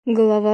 Глава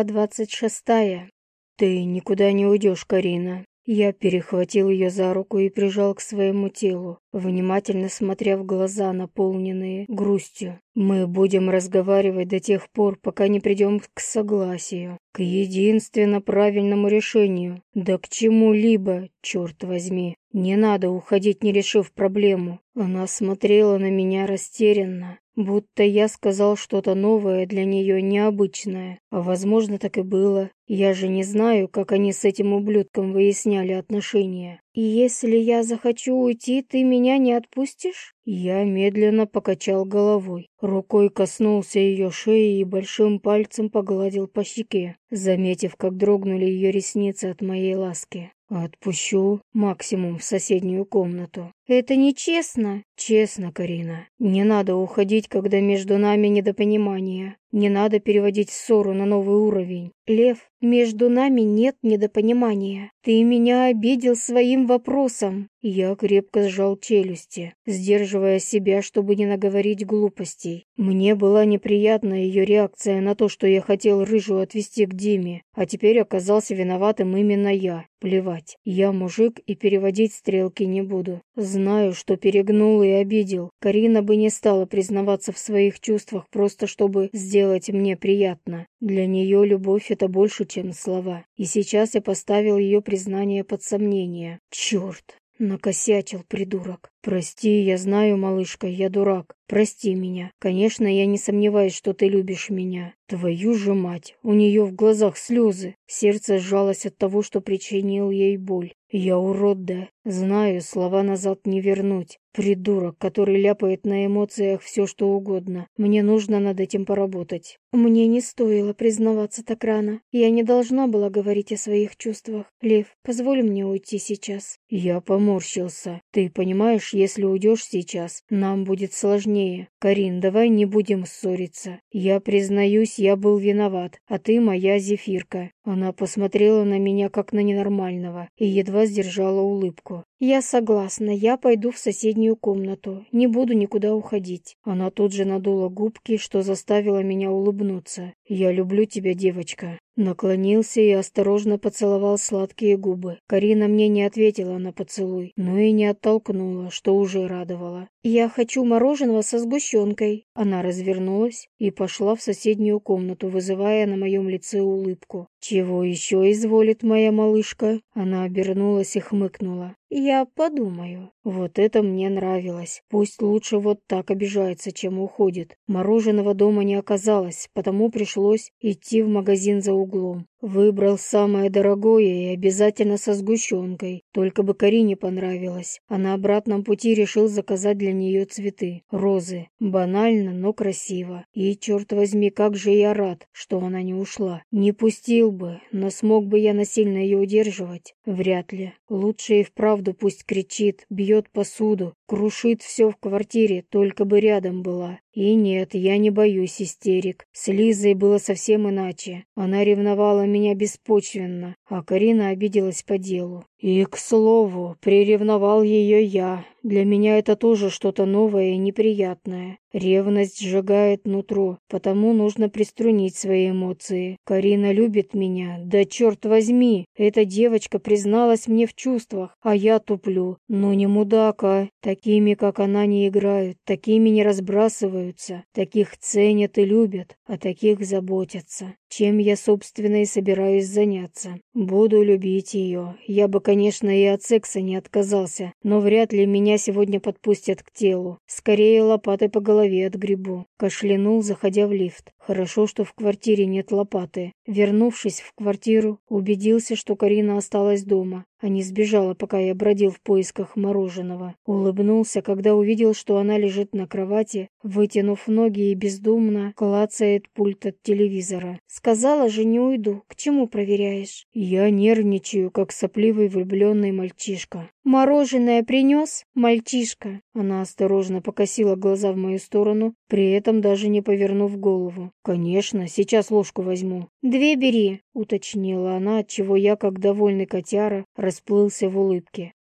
26. «Ты никуда не уйдешь, Карина». Я перехватил ее за руку и прижал к своему телу, внимательно смотря в глаза, наполненные грустью. «Мы будем разговаривать до тех пор, пока не придем к согласию, к единственно правильному решению, да к чему-либо, черт возьми. Не надо уходить, не решив проблему». Она смотрела на меня растерянно, будто я сказал что-то новое для нее необычное. А возможно, так и было. Я же не знаю, как они с этим ублюдком выясняли отношения. «И если я захочу уйти, ты меня не отпустишь?» Я медленно покачал головой. Рукой коснулся ее шеи и большим пальцем погладил по щеке, заметив, как дрогнули ее ресницы от моей ласки. «Отпущу, максимум в соседнюю комнату». «Это нечестно». «Честно, Карина. Не надо уходить, когда между нами недопонимание. Не надо переводить ссору на новый уровень». «Лев, между нами нет недопонимания. Ты меня обидел своим вопросом». Я крепко сжал челюсти, сдерживая себя, чтобы не наговорить глупостей. Мне была неприятна ее реакция на то, что я хотел рыжую отвезти к Диме, а теперь оказался виноватым именно я. Плевать, я мужик и переводить стрелки не буду. Знаю, что перегнул и обидел. Карина бы не стала признаваться в своих чувствах просто чтобы сделать мне приятно. Для нее любовь — это больше, чем слова. И сейчас я поставил ее признание под сомнение. Черт! Накосячил, придурок. Прости, я знаю, малышка, я дурак. Прости меня. Конечно, я не сомневаюсь, что ты любишь меня. Твою же мать, у нее в глазах слезы. Сердце сжалось от того, что причинил ей боль. Я урод, да. Знаю, слова назад не вернуть. Придурок, который ляпает на эмоциях все, что угодно. Мне нужно над этим поработать. Мне не стоило признаваться так рано. Я не должна была говорить о своих чувствах. Лев, позволь мне уйти сейчас. Я поморщился. Ты понимаешь, если уйдешь сейчас, нам будет сложнее. Карин, давай не будем ссориться. Я признаюсь, я был виноват, а ты моя зефирка. Она посмотрела на меня как на ненормального и едва сдержала улыбку. «Я согласна, я пойду в соседнюю комнату, не буду никуда уходить». Она тут же надула губки, что заставило меня улыбнуться. «Я люблю тебя, девочка». Наклонился и осторожно поцеловал сладкие губы. Карина мне не ответила на поцелуй, но и не оттолкнула, что уже радовало. «Я хочу мороженого со сгущенкой». Она развернулась и пошла в соседнюю комнату, вызывая на моем лице улыбку. «Чего еще изволит моя малышка?» Она обернулась и хмыкнула. «Я подумаю». Вот это мне нравилось. Пусть лучше вот так обижается, чем уходит. Мороженого дома не оказалось, потому пришлось идти в магазин за углом. Выбрал самое дорогое и обязательно со сгущенкой. Только бы Карине понравилось. А на обратном пути решил заказать для нее цветы. Розы. Банально, но красиво. И, черт возьми, как же я рад, что она не ушла. Не пустил бы, но смог бы я насильно ее удерживать? Вряд ли. Лучше и вправду пусть кричит, бьет посуду, крушит все в квартире, только бы рядом была. И нет, я не боюсь истерик. С Лизой было совсем иначе. Она ревновала меня беспочвенно, а Карина обиделась по делу. И, к слову, приревновал ее я. Для меня это тоже что-то новое и неприятное. Ревность сжигает нутро, потому нужно приструнить свои эмоции. Карина любит меня, да черт возьми, эта девочка призналась мне в чувствах, а я туплю. Ну не мудак, а. Такими, как она, не играют, такими не разбрасываются, таких ценят и любят, а таких заботятся. Чем я, собственно, и собираюсь заняться. Буду любить ее. Я бы, конечно, и от секса не отказался, но вряд ли меня сегодня подпустят к телу. Скорее лопатой по голове отгребу. Кашлянул, заходя в лифт. Хорошо, что в квартире нет лопаты. Вернувшись в квартиру, убедился, что Карина осталась дома, а не сбежала, пока я бродил в поисках мороженого. Улыбнулся, когда увидел, что она лежит на кровати, вытянув ноги и бездумно клацает пульт от телевизора. «Сказала же, не уйду. К чему проверяешь?» Я нервничаю, как сопливый влюбленный мальчишка. «Мороженое принес, мальчишка?» Она осторожно покосила глаза в мою сторону, при этом даже не повернув голову. «Конечно, сейчас ложку возьму». «Две бери», — уточнила она, отчего я, как довольный котяра, расплылся в улыбке.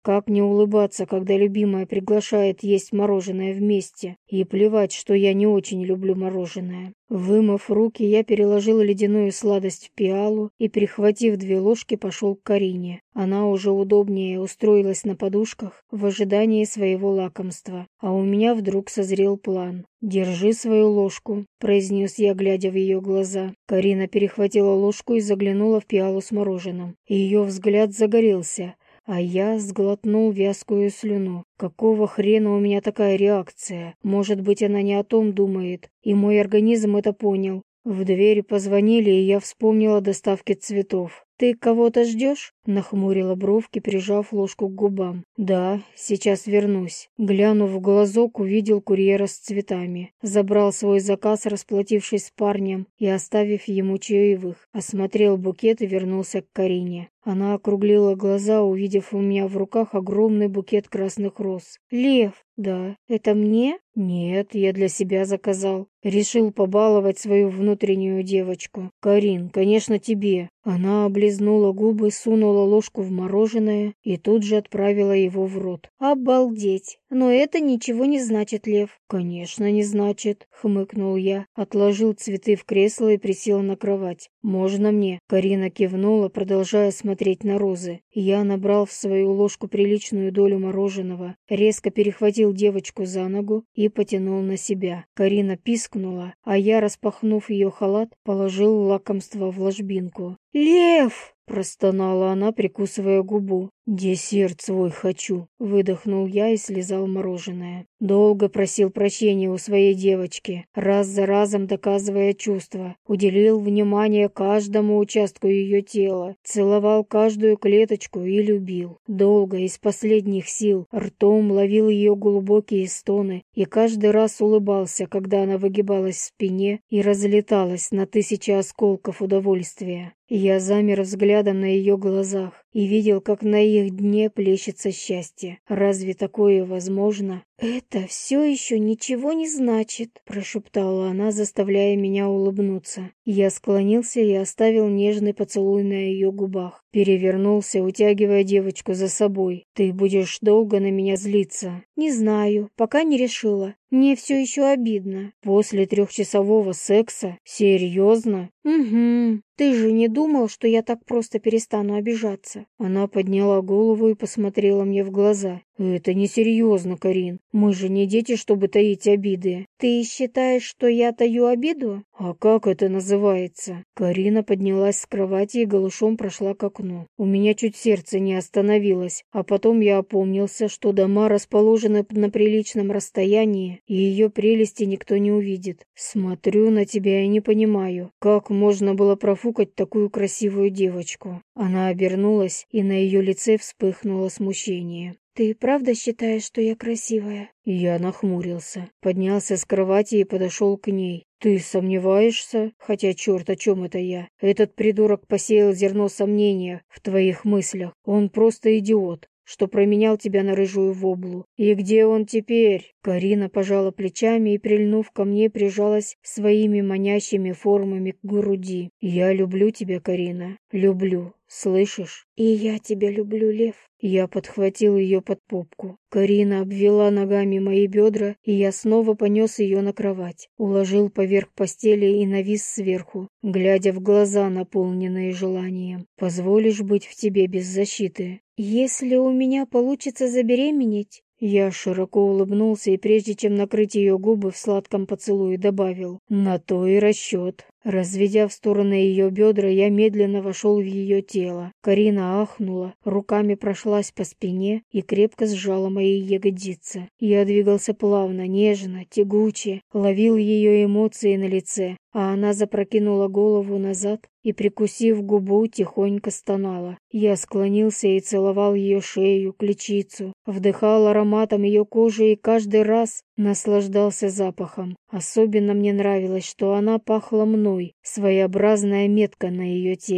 Как не улыбаться, когда любимая приглашает есть мороженое вместе? И плевать, что я не очень люблю мороженое. Вымыв руки, я переложил ледяную сладость в пиалу и, перехватив 2 ложки, пошел к Карине. Она уже удобнее устроилась на подушках в ожидании своего лакомства, а у меня вдруг созрел план. «Держи свою ложку», — произнес я, глядя в ее глаза. Карина перехватила ложку и заглянула в пиалу с мороженым. Ее взгляд загорелся, а я сглотнул вязкую слюну. Какого хрена у меня такая реакция? Может быть, она не о том думает, и мой организм это понял. В двери позвонили, и я вспомнил о доставке цветов. «Ты кого-то ждешь?» — нахмурила бровки, прижав ложку к губам. «Да, сейчас вернусь». Глянув в глазок, увидел курьера с цветами. Забрал свой заказ, расплатившись с парнем и оставив ему чаевых. Осмотрел букет и вернулся к Карине. Она округлила глаза, увидев у меня в руках огромный букет красных роз. «Лев!» «Да, это мне?» «Нет, я для себя заказал. Решил побаловать свою внутреннюю девочку. Карин, конечно, тебе». Она облизнула губы, сунула ложку в мороженое и тут же отправила его в рот. «Обалдеть! Но это ничего не значит, Лев». «Конечно, не значит», — хмыкнул я, отложил цветы в кресло и присел на кровать. «Можно мне?» Карина кивнула, продолжая смотреть на розы. Я набрал в свою ложку приличную долю мороженого, резко перехватил девочку за ногу и потянул на себя. Карина пискнула, а я, распахнув ее халат, положил лакомство в ложбинку. «Лев!» — простонала она, прикусывая губу. «Десерт свой хочу», — выдохнул я и слезал мороженое. Долго просил прощения у своей девочки, раз за разом доказывая чувства. Уделил внимание каждому участку ее тела, целовал каждую клеточку и любил. Долго, из последних сил, ртом ловил ее глубокие стоны и каждый раз улыбался, когда она выгибалась в спине и разлеталась на 1000 осколков удовольствия. Я замер взглядом на ее глазах и видел, как на их дне плещется счастье. Разве такое возможно? «Это все еще ничего не значит», — прошептала она, заставляя меня улыбнуться. Я склонился и оставил нежный поцелуй на ее губах. Перевернулся, утягивая девочку за собой. «Ты будешь долго на меня злиться?» «Не знаю, пока не решила. Мне все еще обидно». «После 3-часового секса? Серьезно?» «Угу. Ты же не думал, что я так просто перестану обижаться?» Она подняла голову и посмотрела мне в глаза. «Это несерьезно, Карин. Мы же не дети, чтобы таить обиды». «Ты считаешь, что я таю обиду?» «А как это называется?» Карина поднялась с кровати и голышом прошла к окну. У меня чуть сердце не остановилось, а потом я опомнился, что дома расположены на приличном расстоянии, и ее прелести никто не увидит. Смотрю на тебя и не понимаю, как можно было профукать такую красивую девочку. Она обернулась, и на ее лице вспыхнуло смущение. «Ты правда считаешь, что я красивая?» Я нахмурился, поднялся с кровати и подошел к ней. «Ты сомневаешься? Хотя черт, о чем это я? Этот придурок посеял зерно сомнения в твоих мыслях. Он просто идиот, что променял тебя на рыжую воблу. И где он теперь?» Карина пожала плечами и, прильнув ко мне, прижалась своими манящими формами к груди. «Я люблю тебя, Карина. Люблю. Слышишь?» «И я тебя люблю, Лев». Я подхватил ее под попку. Карина обвела ногами мои бедра, и я снова понес ее на кровать. Уложил поверх постели и навис сверху, глядя в глаза, наполненные желанием. «Позволишь быть в тебе без защиты?» «Если у меня получится забеременеть...» Я широко улыбнулся и, прежде чем накрыть ее губы в сладком поцелуе, добавил: «На то и расчет». Разведя в стороны ее бедра, я медленно вошел в ее тело. Карина ахнула, руками прошлась по спине и крепко сжала мои ягодицы. Я двигался плавно, нежно, тягуче, ловил ее эмоции на лице, а она запрокинула голову назад и, прикусив губу, тихонько стонала. Я склонился и целовал ее шею, ключицу, вдыхал ароматом ее кожи и каждый раз наслаждался запахом. Особенно мне нравилось, что она пахла мной, своеобразная метка на ее теле.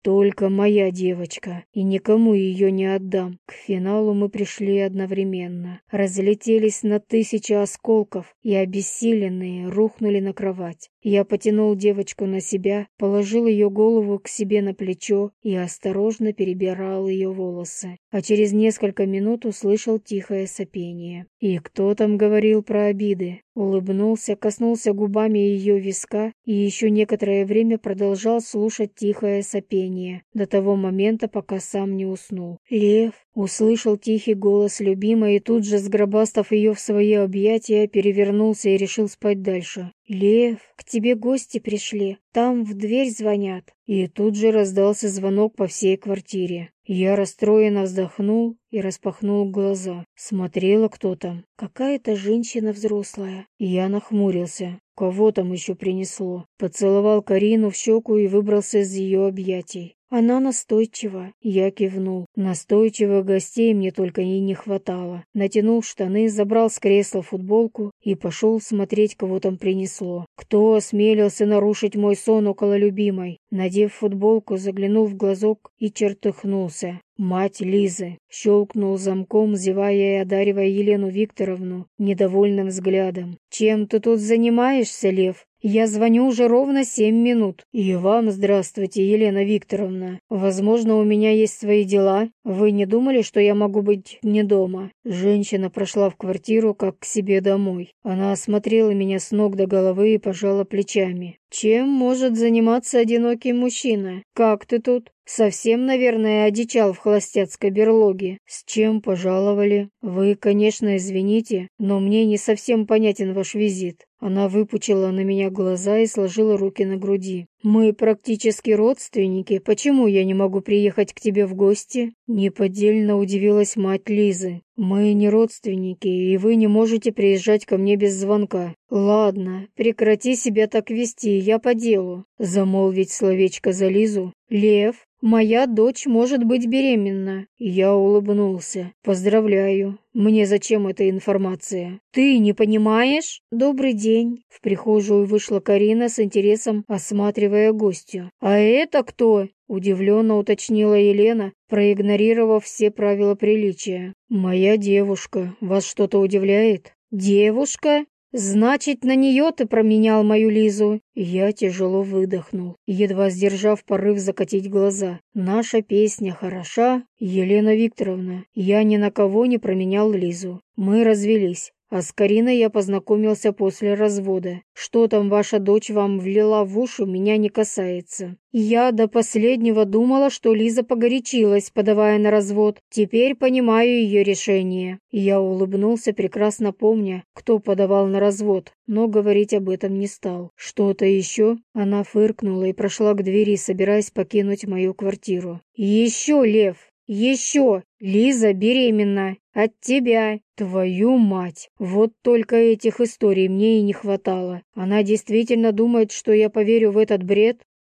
Только моя девочка, и никому ее не отдам. К финалу мы пришли одновременно. Разлетелись на 1000 осколков и, обессиленные, рухнули на кровать. Я потянул девочку на себя, положил ее голову к себе на плечо и осторожно перебирал ее волосы. А через несколько минут услышал тихое сопение. И кто там говорил про обиды? Улыбнулся, коснулся губами ее виска и еще некоторое время продолжал слушать тихое сопение, до того момента, пока сам не уснул. «Лев!» — услышал тихий голос любимой и тут же, сгробастав ее в свои объятия, перевернулся и решил спать дальше. «Лев, к тебе гости пришли, там в дверь звонят». И тут же раздался звонок по всей квартире. Я расстроенно вздохнул и распахнул глаза. Смотрела, кто там. Какая-то женщина взрослая. Я нахмурился. Кого там еще принесло? Поцеловал Карину в щеку и выбрался из ее объятий. Она настойчива. Я кивнул. Настойчивых гостей мне только и не хватало. Натянул штаны, забрал с кресла футболку и пошел смотреть, кого там принесло. Кто осмелился нарушить мой сон около любимой? Надев футболку, заглянул в глазок и чертыхнулся. Мать Лизы. Щелкнул замком, зевая и одаривая Елену Викторовну недовольным взглядом. «Чем ты тут занимаешься, Лев? Я звоню уже ровно 7 минут. И вам здравствуйте, Елена Викторовна. Возможно, у меня есть свои дела. Вы не думали, что я могу быть не дома?» Женщина прошла в квартиру, как к себе домой. Она осмотрела меня с ног до головы и пожала плечами. «Чем может заниматься одинокий мужчина? Как ты тут? Совсем, наверное, одичал в холостяцкой берлоге. С чем пожаловали? Вы, конечно, извините, но мне не совсем понятен ваш визит». Она выпучила на меня глаза и сложила руки на груди. «Мы практически родственники. Почему я не могу приехать к тебе в гости?» Неподдельно удивилась мать Лизы. «Мы не родственники, и вы не можете приезжать ко мне без звонка». «Ладно, прекрати себя так вести, я по делу». Замолвить словечко за Лизу. «Лев, моя дочь может быть беременна». Я улыбнулся. «Поздравляю. Мне зачем эта информация?» «Ты не понимаешь?» «Добрый день». В прихожую вышла Карина с интересом, осматривая гостью. «А это кто?» — удивленно уточнила Елена, проигнорировав все правила приличия. «Моя девушка. Вас что-то удивляет?» «Девушка? Значит, на нее ты променял мою Лизу?» Я тяжело выдохнул, едва сдержав порыв закатить глаза. «Наша песня хороша, Елена Викторовна. Я ни на кого не променял Лизу. Мы развелись. А с Кариной я познакомился после развода. Что там ваша дочь вам влила в уши, меня не касается. Я до последнего думала, что Лиза погорячилась, подавая на развод. Теперь понимаю ее решение». Я улыбнулся, прекрасно помня, кто подавал на развод, но говорить об этом не стал. «Что-то еще?» Она фыркнула и прошла к двери, собираясь покинуть мою квартиру. «Еще, Лев! Еще! Лиза беременна! От тебя!» Твою мать! Вот только этих историй мне и не хватало. Она действительно думает, что я поверю в этот бред?